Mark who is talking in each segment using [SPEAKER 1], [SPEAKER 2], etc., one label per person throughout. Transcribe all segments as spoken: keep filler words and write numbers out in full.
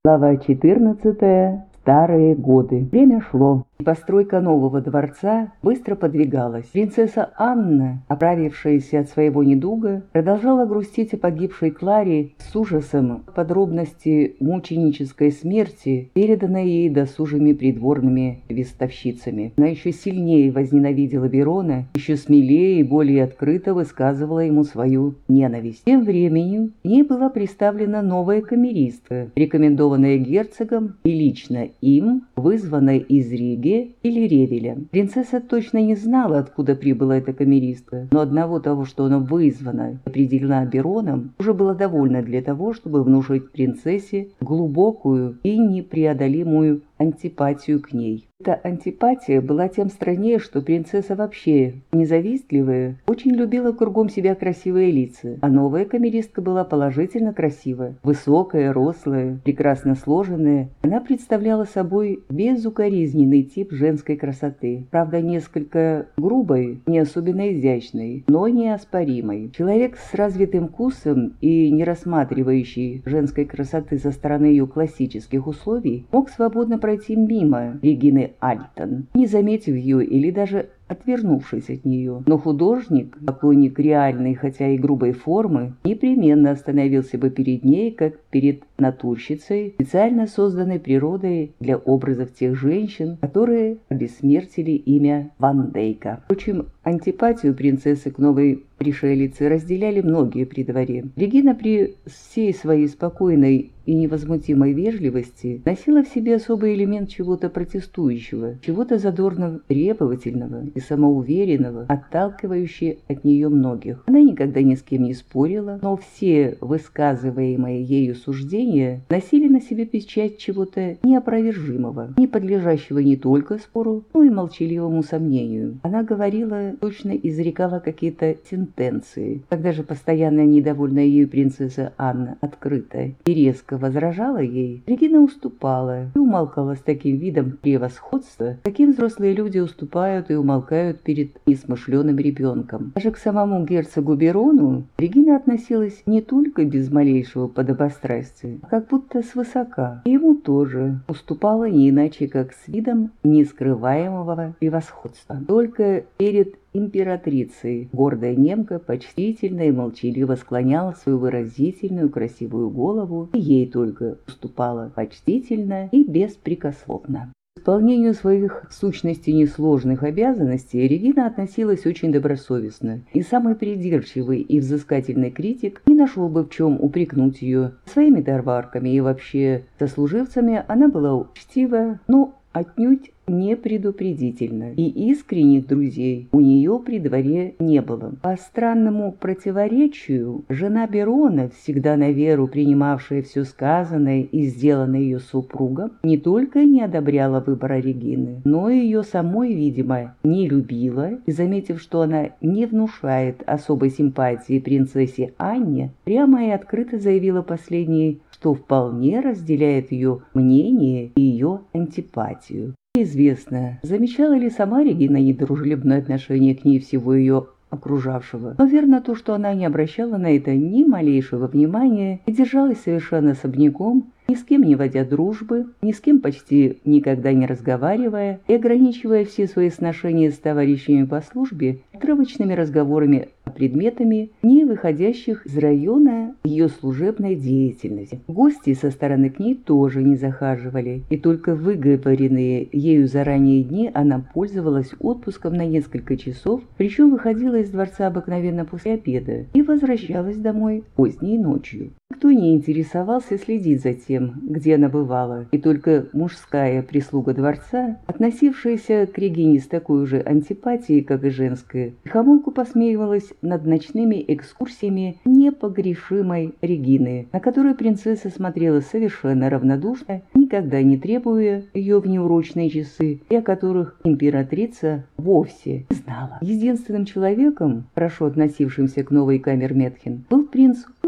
[SPEAKER 1] Глава четырнадцатая. Старые годы. Время шло, и постройка нового дворца быстро подвигалась. Принцесса Анна, оправившаяся от своего недуга, продолжала грустить о погибшей Кларе с ужасом подробности мученической смерти, переданной ей досужими придворными вестовщицами. Она еще сильнее возненавидела Берона, еще смелее и более открыто высказывала ему свою ненависть. Тем временем к ней была представлена новая камеристка, рекомендованная герцогом и лично им, вызванной из Риги или Ревеля. Принцесса точно не знала, откуда прибыла эта камеристка, но одного того, что она вызвана и определена Бероном, уже было довольно для того, чтобы внушить принцессе глубокую и непреодолимую антипатию к ней. Эта антипатия была тем страннее, что принцесса вообще, независтливая, очень любила кругом себя красивые лица, а новая камеристка была положительно красивая, высокая, рослая, прекрасно сложенная. Она представляла собой безукоризненный тип женской красоты, правда, несколько грубой, не особенно изящной, но неоспоримой. Человек с развитым вкусом и не рассматривающий женской красоты со стороны ее классических условий мог свободно пройти мимо Регины Альтон, не заметив ее или даже отвернувшись от нее. Но художник, поклонник реальной, хотя и грубой формы, непременно остановился бы перед ней, как перед натурщицей, специально созданной природой для образов тех женщин, которые обессмертили имя Ван Дейка. Впрочем, антипатию принцессы к новой пришелице разделяли многие при дворе. Регина при всей своей спокойной и невозмутимой вежливости носила в себе особый элемент чего-то протестующего, чего-то задорно требовательного и самоуверенного, отталкивающего от нее многих. Она никогда ни с кем не спорила, но все высказываемые ею суждения носили на себе печать чего-то неопровержимого, не подлежащего не только спору, но и молчаливому сомнению. Она говорила, точно изрекала какие-то сентенции. Когда же постоянно недовольная ею принцесса Анна открыто и резко возражала ей, Регина уступала и умолкала с таким видом превосходства, каким взрослые люди уступают и умолкают перед несмышленым ребенком. Даже к самому герцогу Берону Регина относилась не только без малейшего подобострастия, а как будто свысока. И ему тоже уступала не иначе, как с видом нескрываемого превосходства. Только перед императрицей гордая немка почтительно и молчаливо склоняла свою выразительную красивую голову, и ей только уступала почтительно и беспрекословно. К исполнению своих в сущности несложных обязанностей Регина относилась очень добросовестно, и самый придирчивый и взыскательный критик не нашел бы в чем упрекнуть ее. Своими товарками и вообще сослуживцами она была учтива, но отнюдь не предупредительно, и искренних друзей у нее при дворе не было. По странному противоречию, жена Берона, всегда на веру принимавшая все сказанное и сделанное ее супругом, не только не одобряла выбора Регины, но и ее самой, видимо, не любила, и, заметив, что она не внушает особой симпатии принцессе Анне, прямо и открыто заявила последней, что вполне разделяет ее мнение и ее антипатию. Неизвестно, замечала ли сама Регина недружелюбное отношение к ней всего ее окружавшего, но верно то, что она не обращала на это ни малейшего внимания и держалась совершенно особняком, ни с кем не водя дружбы, ни с кем почти никогда не разговаривая и ограничивая все свои сношения с товарищами по службе отрывочными разговорами о предметами, не выходящих из района ее служебной деятельности. Гости со стороны к ней тоже не захаживали, и только выговоренные ею заранее дни она пользовалась отпуском на несколько часов, причем выходила из дворца обыкновенно после обеда и возвращалась домой поздней ночью. Никто не интересовался следить за тем, где она бывала, и только мужская прислуга дворца, относившаяся к Регине с такой же антипатией, как и женская, втихомолку посмеивалась над ночными экскурсиями непогрешимой Регины, на которую принцесса смотрела совершенно равнодушно, никогда не требуя ее в неурочные часы, и о которых императрица вовсе не знала. Единственным человеком, хорошо относившимся к новой Камерметхен, был принц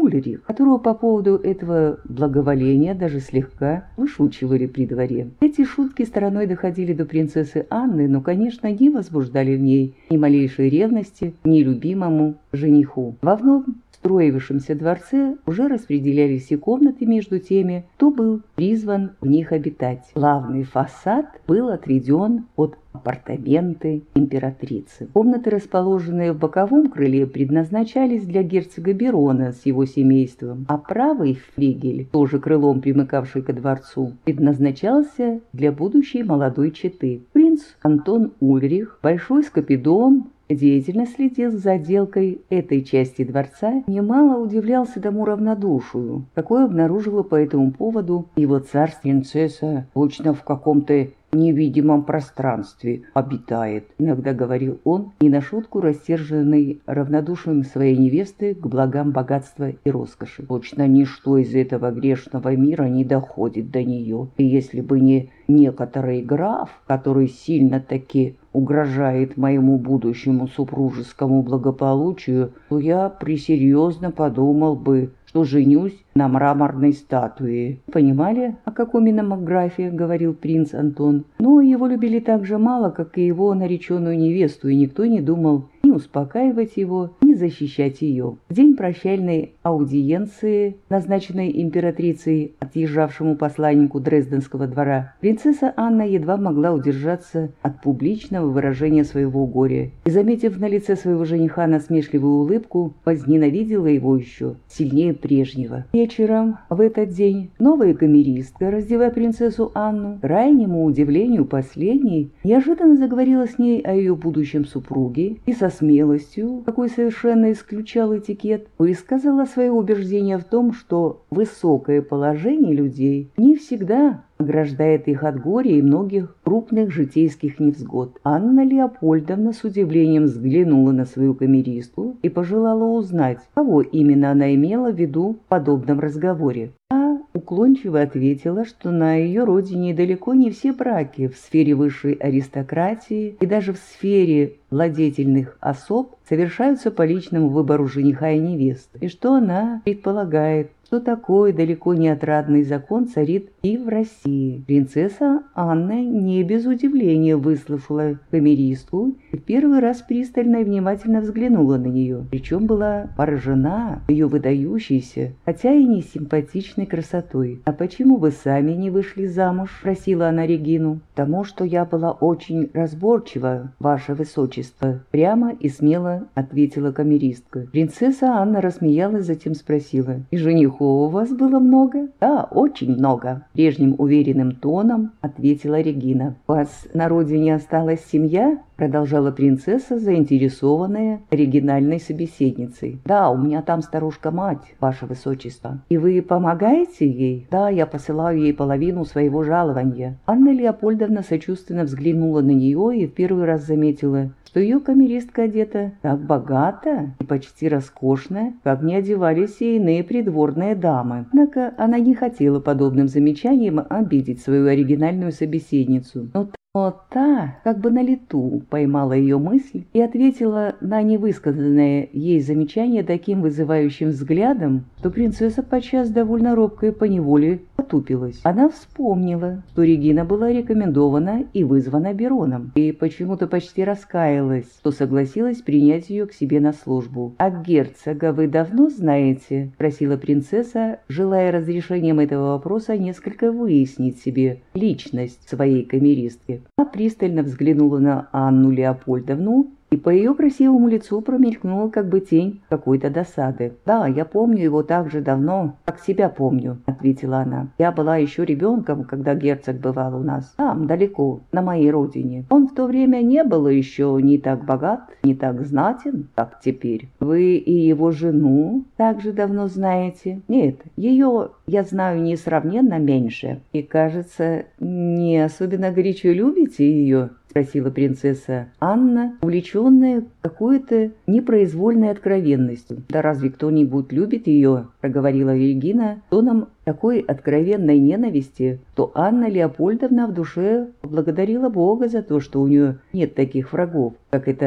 [SPEAKER 1] Ульрих, которого по поводу этого благоволения даже слегка вышучивали при дворе. Эти шутки стороной доходили до принцессы Анны, но, конечно, не возбуждали в ней ни малейшей ревности ни любимому жениху. Во вновь строившемся дворце уже распределялись и комнаты между теми, кто был призван в них обитать. Главный фасад был отведен под апартаменты императрицы. Комнаты, расположенные в боковом крыле, предназначались для герцога Берона с его семейством, а правый флигель, тоже крылом примыкавший ко дворцу, предназначался для будущей молодой четы. Принц Антон Ульрих, большой скопидом, деятельно следил за отделкой этой части дворца, немало удивлялся тому равнодушию, какое обнаружила по этому поводу его царь принцесса, точно в каком-то невидимом пространстве обитает, иногда говорил он, не на шутку рассерженный равнодушием своей невесты к благам богатства и роскоши. Точно ничто из этого грешного мира не доходит до нее, и если бы не некоторый граф, который сильно-таки угрожает моему будущему супружескому благополучию, то я пресерьезно подумал бы, что женюсь на мраморной статуе. Понимали, о каком именно графе говорил принц Антон, но его любили так же мало, как и его нареченную невесту, и никто не думал ни успокаивать его, ни защищать ее. В день прощальной аудиенции, назначенной императрицей отъезжавшему посланнику Дрезденского двора, принцесса Анна едва могла удержаться от публичного выражения своего горя и, заметив на лице своего жениха насмешливую улыбку, возненавидела его еще сильнее прежнего. Вечером в этот день новая камеристка, раздевая принцессу Анну, к крайнему удивлению последней, неожиданно заговорила с ней о ее будущем супруге и со смелостью, какой совершенно исключал этикет, высказала свое убеждение в том, что высокое положение людей не всегда ограждает их от горя и многих крупных житейских невзгод. Анна Леопольдовна с удивлением взглянула на свою камеристку и пожелала узнать, кого именно она имела в виду в подобном разговоре. А уклончиво ответила, что на ее родине далеко не все браки в сфере высшей аристократии и даже в сфере владетельных особ совершаются по личному выбору жениха и невесты, и что она предполагает, что такой далеко не отрадный закон царит и в России. Принцесса Анна не без удивления выслушала камеристку и в первый раз пристально и внимательно взглянула на нее, причем была поражена ее выдающейся, хотя и не симпатичной красотой. «А почему вы сами не вышли замуж?» — спросила она Регину. «Потому что я была очень разборчива, ваше высочество», — прямо и смело ответила камеристка. Принцесса Анна рассмеялась, затем спросила: «И женихов у вас было много?» «Да, очень много», — прежним уверенным тоном ответила Регина. «У вас на родине осталась семья?» — продолжала принцесса, заинтересованная оригинальной собеседницей. «Да, у меня там старушка-мать, ваше высочество». «И вы помогаете ей?» «Да, я посылаю ей половину своего жалования». Анна Леопольдовна сочувственно взглянула на нее и в первый раз заметила, что ее камеристка одета так богато и почти роскошно, как не одевались и иные придворные дамы. Однако она не хотела подобным замечанием обидеть свою оригинальную собеседницу. Но Но та, как бы на лету, поймала ее мысль и ответила на невысказанное ей замечание таким вызывающим взглядом, что принцесса подчас довольно робко и поневоле потупилась. Она вспомнила, что Регина была рекомендована и вызвана Бероном, и почему-то почти раскаялась, что согласилась принять ее к себе на службу. «А герцога вы давно знаете?» — спросила принцесса, желая разрешением этого вопроса несколько выяснить себе личность своей камеристки. Она пристально взглянула на Анну Леопольдовну, и по ее красивому лицу промелькнула как бы тень какой-то досады. «Да, я помню его так же давно, как себя помню», — ответила она. «Я была еще ребенком, когда герцог бывал у нас, там, далеко, на моей родине. Он в то время не был еще ни так богат, ни так знатен, как теперь. Вы и его жену также давно знаете?» «Нет, ее я знаю несравненно меньше. И, кажется, не особенно горячо любите ее?» — спросила принцесса Анна, увлеченная какой-то непроизвольной откровенностью. «Да разве кто-нибудь любит ее?» — проговорила Регина тоном такой откровенной ненависти, что Анна Леопольдовна в душе поблагодарила Бога за то, что у нее нет таких врагов, как эта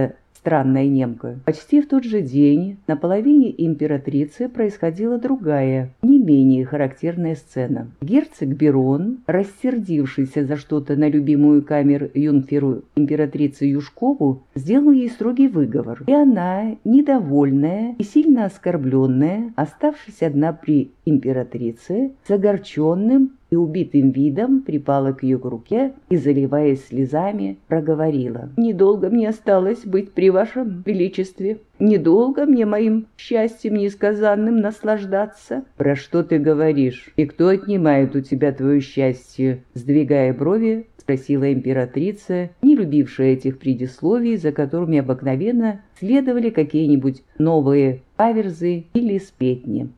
[SPEAKER 1] странная немка. Почти в тот же день на половине императрицы происходила другая, не менее характерная сцена. Герцог Берон, рассердившийся за что-то на любимую камер-юнкеру императрицы Юшкову, сделал ей строгий выговор, и она, недовольная и сильно оскорбленная, оставшись одна при императрице, с огорченным и убитым видом припала к ее руке и, заливаясь слезами, проговорила: «Недолго мне осталось быть при вашем величестве. Недолго мне моим счастьем несказанным наслаждаться». «Про что ты говоришь? И кто отнимает у тебя твое счастье?» Сдвигая брови, спросила императрица, не любившая этих предисловий, за которыми обыкновенно следовали какие-нибудь новые каверзы или сплетни.